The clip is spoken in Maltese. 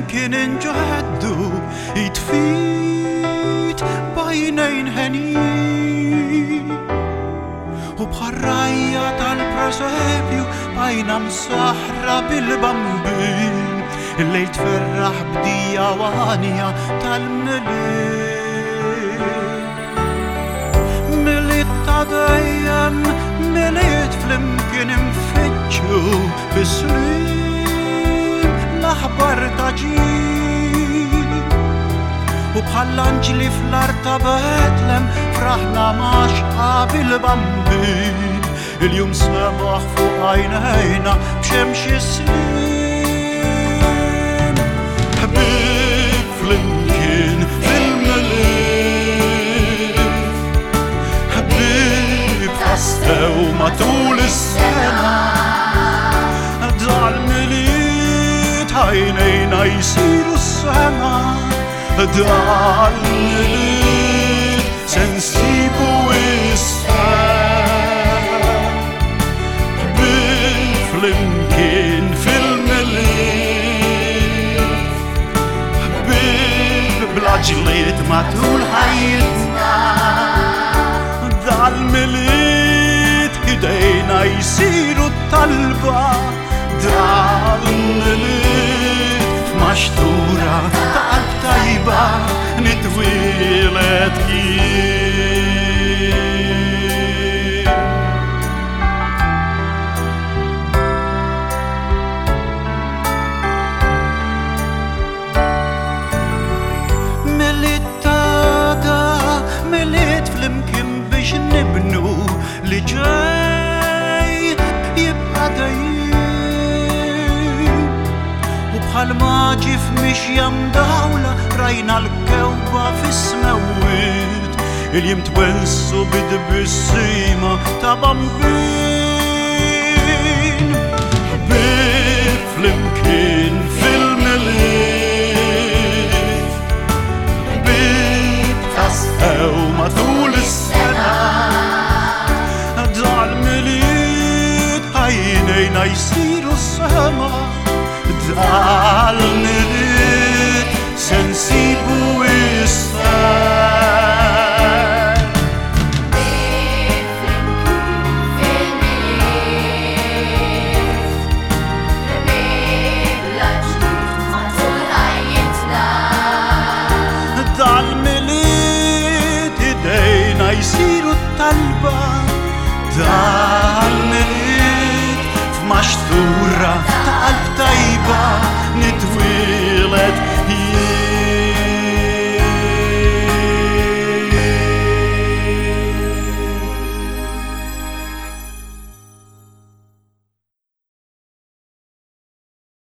flimkien inġeddu jitfit bajnejn ħenin u bħarrajja tal-prosepju bajna msaħra bil-bambin il-lejl tferraħ bdija wanja tal-miliet miliet ta' dejjem miliet flimkien infittxu bis-slim l-aħbar ta' ġid u bħall-anġli fl-art ta' Betlem fraħna maċqa bil-bambin il-jum semaħ fuq għajnejna b'xemx is-slim ħbib flimkien fil-miliet ħbib tastew matul is-sena dal-miliet għajnejna jisiru s-sema dal-miliet sensibu is-sema ħbib flimkien fil-miliet ħbib bla ġlied matul ħajjitna dal-miliet idejna jisiru talba dal-miliet f'maxtura ta' qalb tajba nitwieled jien miliet tada miliet flimkien biex nibnu li ġej jibqa' dejjem u bħal maġi f'mixja mdawla rajna l-kewwa fis-smewwiet il-jiem twelsu bid-bissima ta' bambin ħbib flimkien fil-miliet ħbib tastew matul is-sena dal-miliet għajnejna jsiru s-sema dal-miliet sensibu is-sema ħbib flimkien fil-miliet ħbib bla ġlied matul ħajjitna dal-miliet idejna jsiru talba dal-miliet f'maxtura ta' qalb tajba